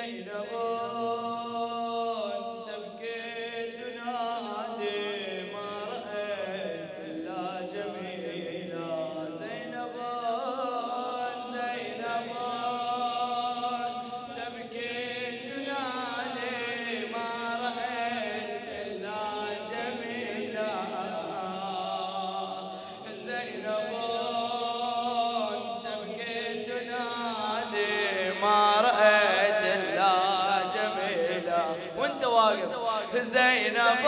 زينب تبكي تنادي ما رأيت إلا جميلة. زينب زينب تبكي تنادي ما رأيت إلا جميلة. زينب تبكي تنادي ما رأيت إلا جميلة. وانت واقف زينب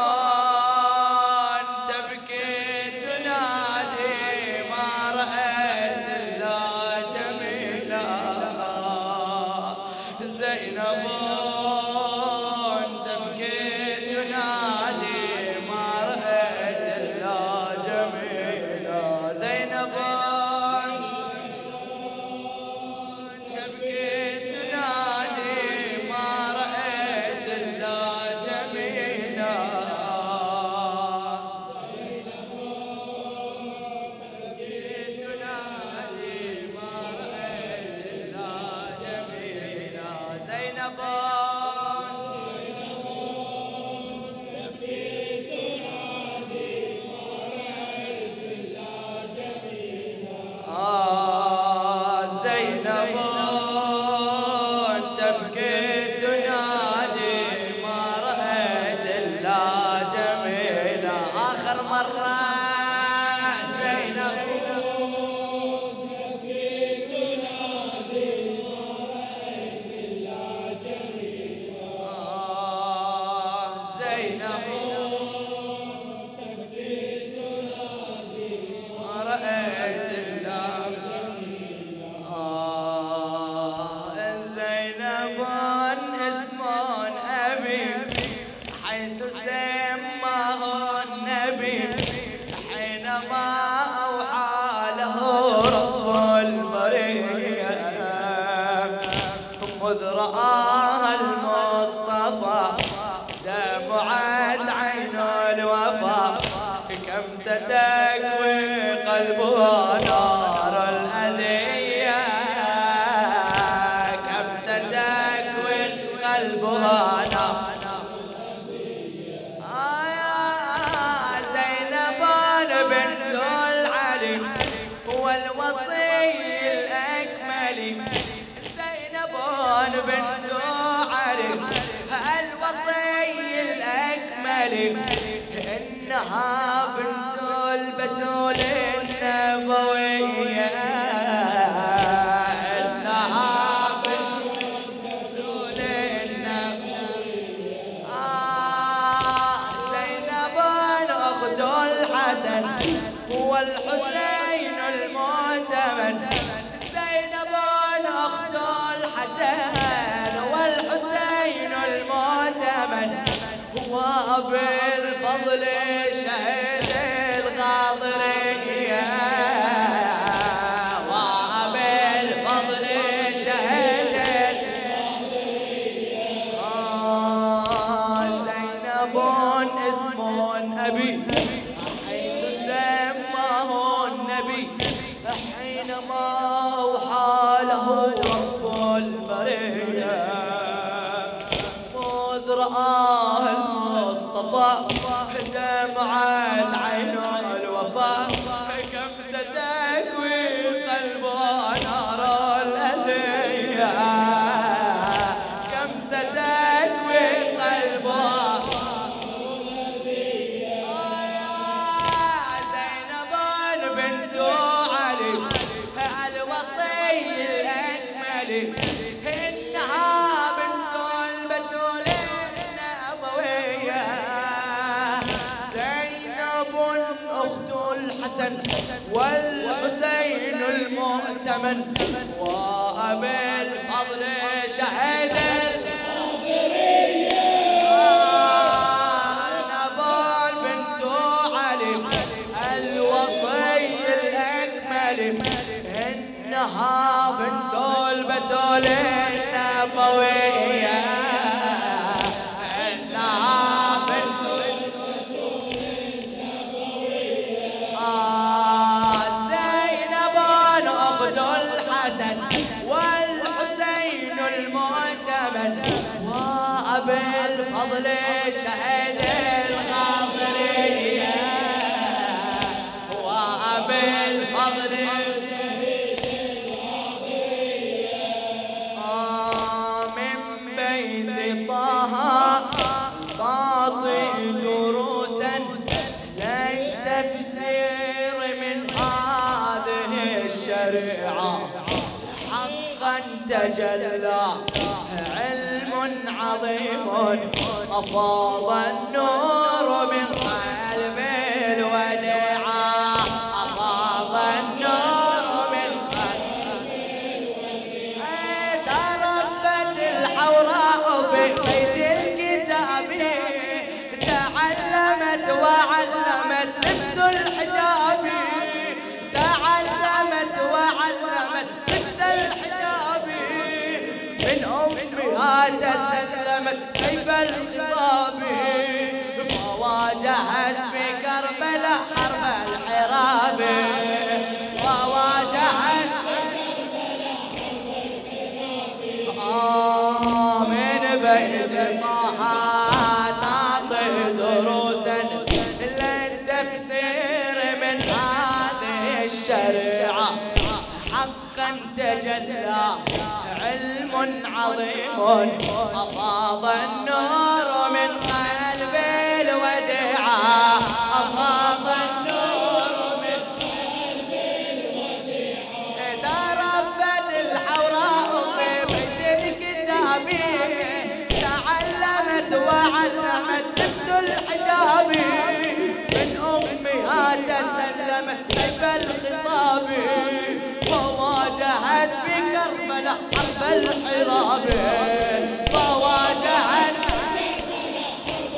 تبكي تنادي ما رأيت إلا جميلة. زينب تبكي تنادي ما رأيت إلا جميلة. زينب تبكي تنادي ما رأيت إلا جميلة. تبكي تنادي ما رأيت إلا جميلة. زينب زينب تبكي تنادي ما رأيت إلا جميلة. آخر مرة زينب تبكي تنادي ما رأيت إلا جميلة. زينب تبكي تنادي ما رأيت إلا زينب اسم أبي حيث سماه النبي حينما أوحى له رب البرية. خذ رآها المصطفى دمعت عين الوفا كم ستكوي قلبها نار الأذية. كم ستكوي قلبها نار زينب بنت العلي هو الوصي الأكمل. زينب بنت علي الوصي الأكمل. إنها بنت البتول النبوية. إنها بنت البتول النبوية. زينب أخت الحسن والحسين المعتمد. زينب أخت الحسن والحسين المعتمد. هو أبي الفضل شهد الغاضرية. وأبي الفضل شهد الغاضرية. زينب اسم أبي حيث سماه النبي حينما أوحى له رب البرية. مذ رآه المصطفى دمعت عين الوفا كم ستكوي قلبها نار الأذية. كم ستكوي قلبها زينب بنت علي الوصي الأكمل. إنها بنت البتول النبوية. زينب أخت الحسن والحسين المؤتمن. وأبي الفضل شهد الغاضرية. زينب بنت علي الوصي الأكمل. إنها بنت البتول النبوية. إنها بنت البتول النبوية. زينب أخت الحسن والحسين المعتمد. بالفضل شهد الغافرية وبالفضل شهد الغافرية من بيت طه تعطي دروسا للتفسير من هذه الشريعة حقا تجلى علم عظيم أفاض النور من قلب الوديعة أفاض النور من قلب الوديعة تربت الحوراء في بيت الكتاب تعلمت وعلمت لبس الحجاب تعلمت وعلمت لبس الحجاب من أمها تسلمت كيف الخطاب فواجهت في كربلاء حرب الحراب فواجهت في كربلاء حرب الحراب من بيت طه تعطي دروسا للتفسير من هذه الشريعة حقا تجلى علم عظيم أفاض النور من قلب الوديعة أفاض النور من قلب الوديعة تربت الحوراء في بيت الكتاب تعلمت وعلمت لبس الحجاب من أمها تسلمت كيف الخطاب فواجهت بكربلاء حرب الحراب فواجهت بكربلاء حرب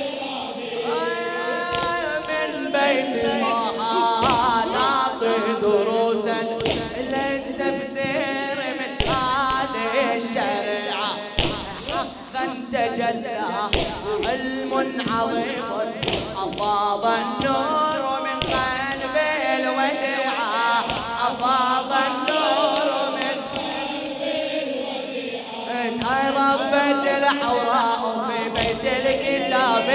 الحراب من بيت طه تعطي دروسا للتفسير من هذه الشريعة حقا تجلى علم عظيم أفاض النور من قلب الوديعة أفاض النور من قلب الوديعة تربت الحوراء في بيت الكتاب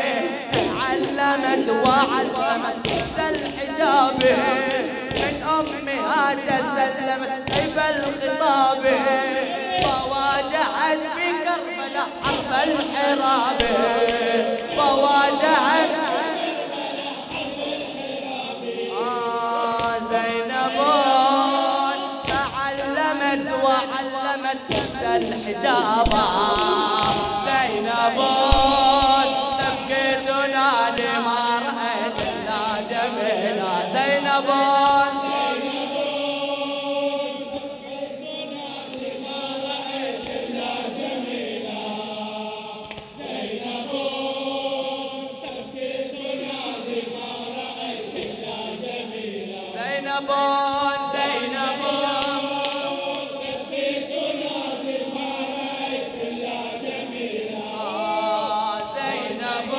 تعلمت وعلمت لبس الحجاب من أمها تسلمت كيف الخطاب فواجهت في كربلاء حرب الحراب فواجهت زينب تعلمت وعلمت لبس الحجاب زينب تبكي تنادي ما رأيت إلا جميلة زينب زينب زينب تبكي تنادي ما رأيت إلا جميلة زينب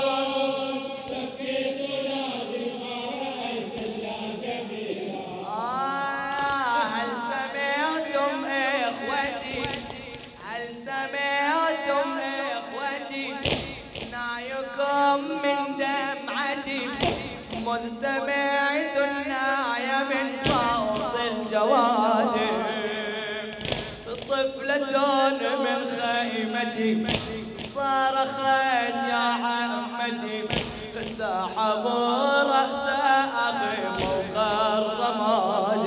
تبكي تنادي ما رأيت إلا جميلة هل سمعتم إخوتي هل سمعتم إخوتي نعيكم من دمعتي مذ سمعت النعي من صوت الجواد طفلة من خيمتي صرخت يا عمتي سحبوا رأس أخي فوق الرماد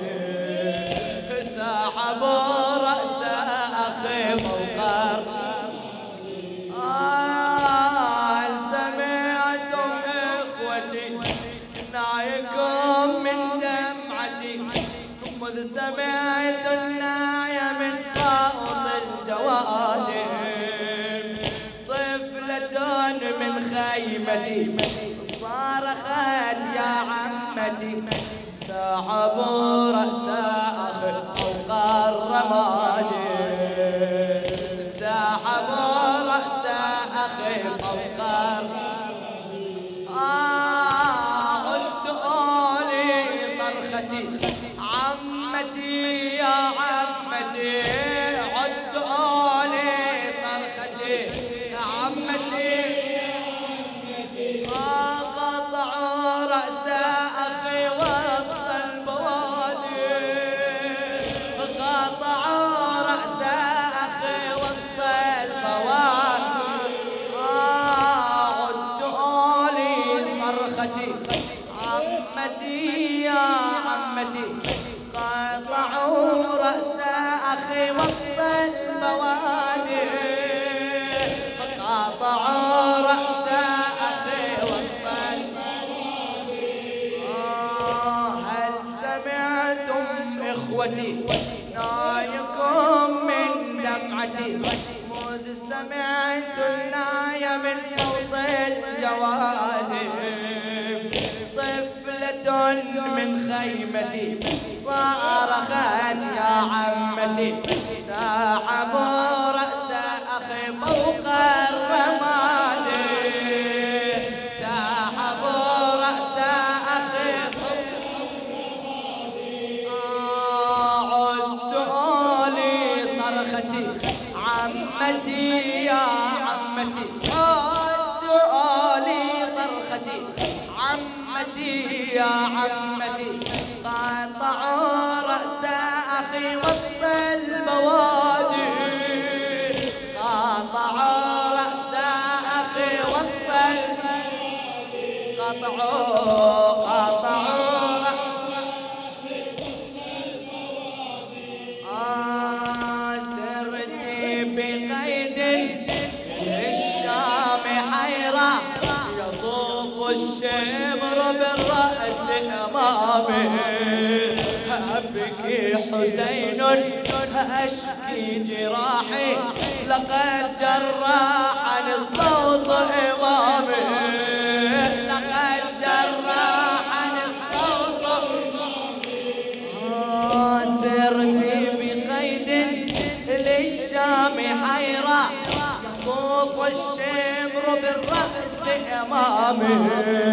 سحبوا رأس أخي فوق الرماد هل سمعتم إخوتي نعيكم من دمعتي مذ سمعت النعي من صوت الجواد طفلة من خيمتي صرخت يا عمتي سحبوا رأس أخي فوق الرماد سحبوا رأس أخي فوق قلت أولي صرختي عمتي يا عمتي عدت أولي صرختي إخوتي نايكم من دمعتي مذ سمعت الناي من صوت الجواد طفلة من خيمتي صارخت يا عمتي سحبوا رأس أخي فوق الرماد سحبوا رأس أخي عدوا لي صرختي عمتي يا عمتي عدوا لي صرختي عمتي يا عمتي قطعوا رأس أخي وسط البوادي قطعوا رأس أخي وسط البوادي قطعوا رأس أخي وسط البوادي سرتي بقيد للشام حيرة يطوف الشمر بالرأس أمامي أبكي حسين أشكي جراحي لقد جرحني الصوت إمامي لقد جرحني الصوت سرتي بقيد للشام حيرة يطوف الشمر بالرأس أمامي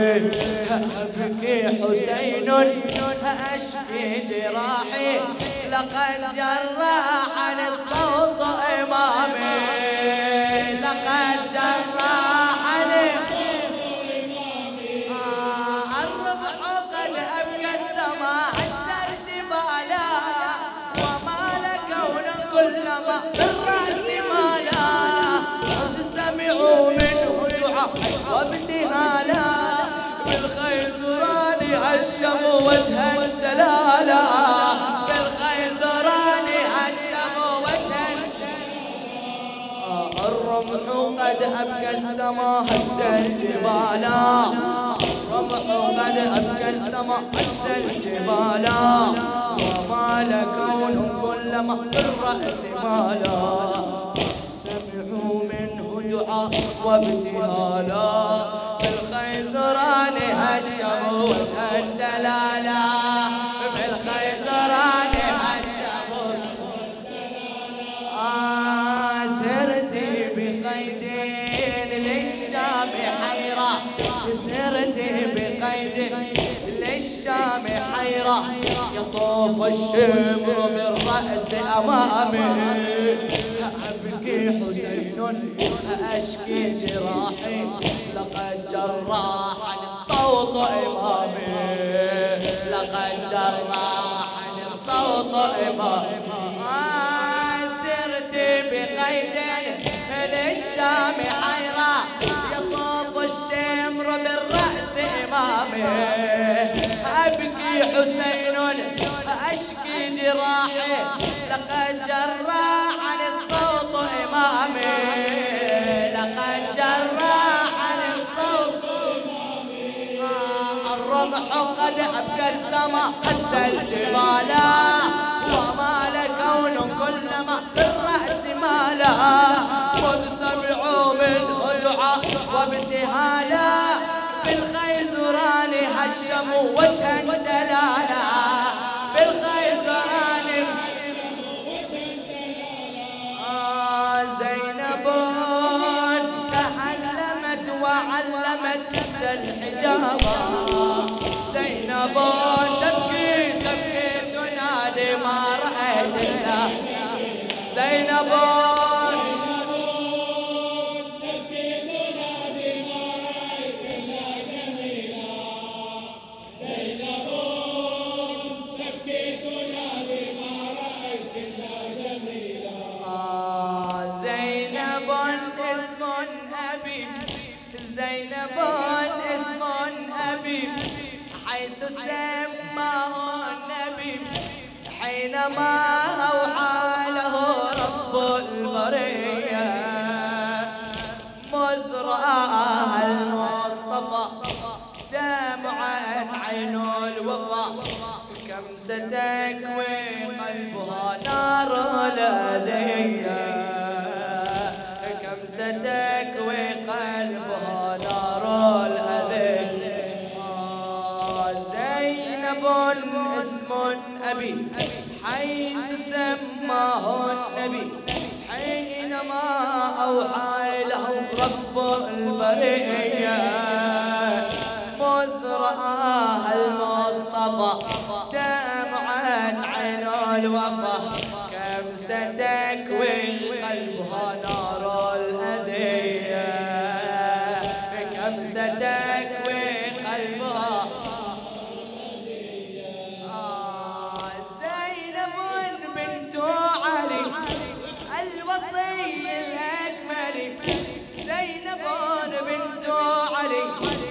أبكي حسين أشكي جراحي لقد جرحني الصوت إمامي لقد جرحني الربح قد أبكى السماء حتى الجبالا وما لكون كلما بالرأس مالا قد سمعوا منه دعاء وابتهالا بالخيزران هشموا وجه الجلالة بالخيزران هشموا وجه الجلالة الرمح قد أبكى السماء هز الجبالا الرمح قد أبكى السماء هز الجبالا وما لكون كلما بالرأس مالا سمعوا منه دعاء وابتهالا بالخيزران هشموا وجه الدلالة بالخيزران هشموا سرتي بقيدين للشام حيرة سرتي بقيدين للشام حيرة يطوف الشمر بالرأس أمامي أبكي حسين أشكي جراحي لقد جرحني الصوت إمامي لقد جرحني الصوت إمامي سرتي بقيد للشام حيرة يطوف الشمر بالرأس إمامي أبكي حسين أشكي جراحي لقد جرحني الصوت إمامي لقد جرحني الصوت إمامي الرمح قد أبكى السماء هز الجبالا وما لكون كلما بالرأس مالا قد سمعوا منه دعاء وابتهالا بالخيزران هشموا وجه الدلالة بالخيزران زينب تحلمت وعلمت الحجابة زينب تبكي تبكي تنادي ما رأيت الله زينب تبكي تنادي ما رأيت الله جميلة زينب تبكي تنادي ما رأيت الله جميلة زينب اسم أبي زينب اسم أبي حيث سماه النبي حينما أوحى له رب البرية مذ رآها المصطفى دمعت عين الوفا كم ستكوي كمستك وقلبها نار الأذى. زينب اسم أبي حيث سماه النبي حينما أوحى له رب البرية. مذ رآها المصطفى دمعت عين الوفا كمستك وقلبها نار الأذية. كمستك وقلبها زينب بنت علي الوصي الأكمل. زينب بنت علي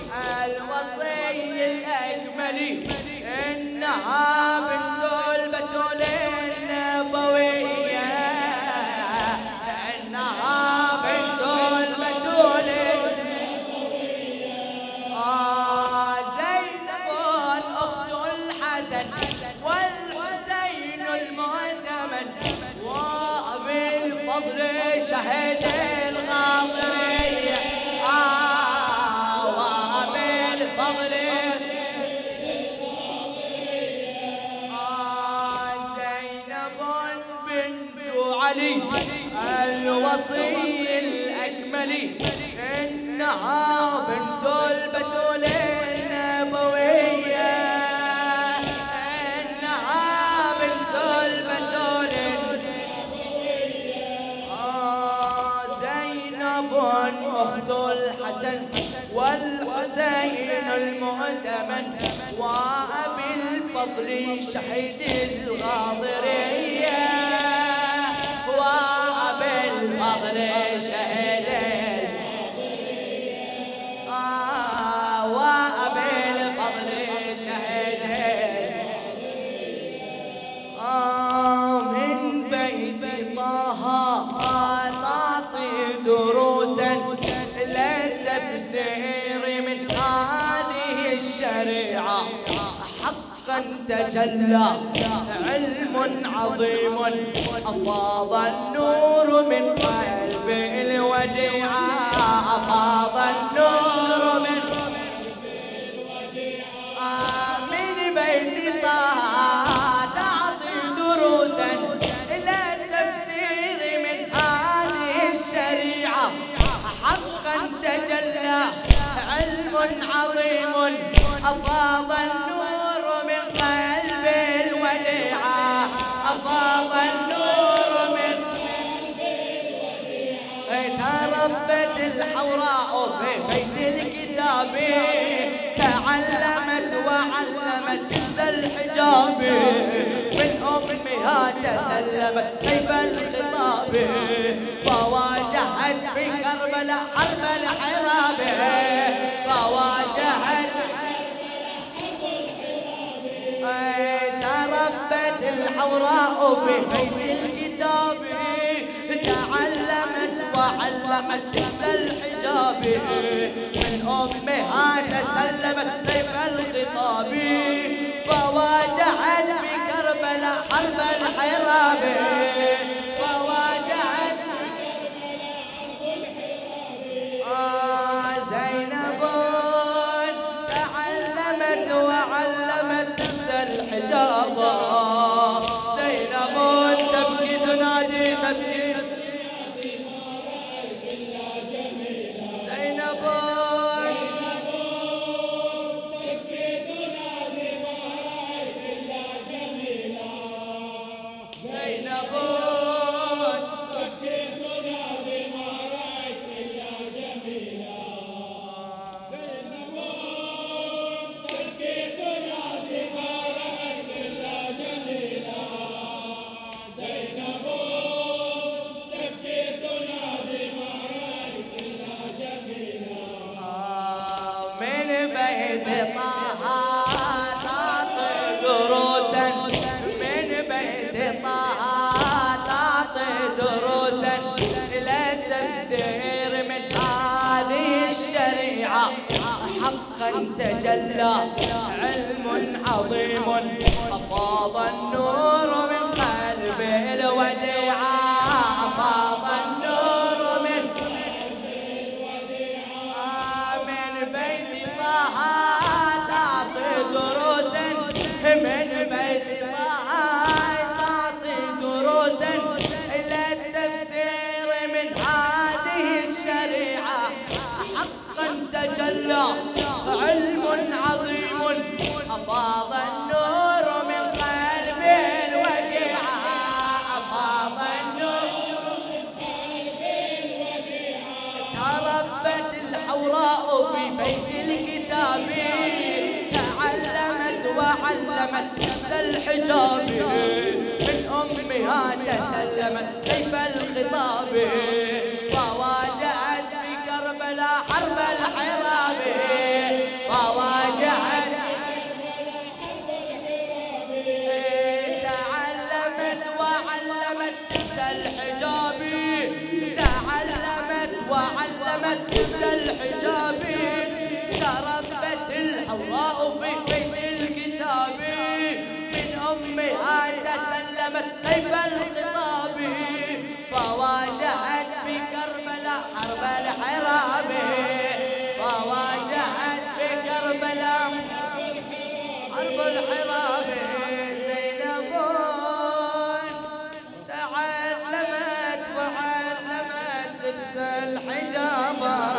الوصي الأكمل. إنها بنت البتول النبوية. إنها بنت البتول النبوية. زينب أخت الحسن والحسين المعتمد وأبي الفضل شهد الغاضرية. وأبي الفضل زينب بنت علي الوصي الأكمل. إنها بنت البتول النبوية. إنها بنت البتول النبوية. زينب أخت الحسن والحسين المؤتمن وأبي الفضل شهيد الغاضرية. وأبي الفضل شهيد الغاضرية. وأبي الفضل شهيد من بيت طه تعطي دروسا للتفسير من هذه الشريعة. حقا تجلى علم عظيم أفاض النور من قلب الوديعة. أفاض النور من قلب الوديعة. من بيت طه تعطي دروسا إلى التفسير من هذه الشريعة. حقا تجلى علم عظيم أفاض النور من قلب الوديعة. أفاض النور من قلب الوديعة. تربت الحوراء في بيت الكتاب تعلمت وعلمت تنسى الحجاب. من أمها تسلمت كيف الخطاب فواجهت في كربلاء حرب الحراب. فواجهت تربت الحوراء في بيت الكتاب تعلمت وعلمت تنسى الحجاب. من أمها تسلمت سيف الخطاب فواجهت في كربلاء حرب الحراب. فواجهت زينب تعلمت وعلمت تنسى الحجاب. زينب تبكي تنادي تبكي. زينب تبكي تنادي ما رأيت إلا جميلة. زينب تبكي تنادي ما رأيت إلا جميلة. زينب تبكي تنادي ما رأيت إلا جميلة. زينب تبكي تنادي ما رأيت إلا جميلة. من بيت طه تعطي دروسا. من بيت طه تعطي دروسا إلى التفسير من هذه الشريعة. حقا تجلى علم عظيم أفاض النور من قلب الوديعة. أفاض النور من تجلى علم عظيم أفاض النور من قلبي الوديعة أفاض النور من قلبي الوديعة تربت الحوراء في بيت الكتاب تعلمت وعلمت نفس الحجاب من أمها تسلمت كيف الخطاب فواجهت في كربلاء حرب الحراب فواجهت تعلمت وعلمت نفس الحجاب تعلمت وعلمت نفس الحجاب تربت الحوراء في بيت الكتاب من أمها تسلمت سيف الخطاب فواجهت في كربلاء حرب الحراب فواجهت في كربلاء حرب الحراب زينب تعلمت وعلمت لبس الحجاب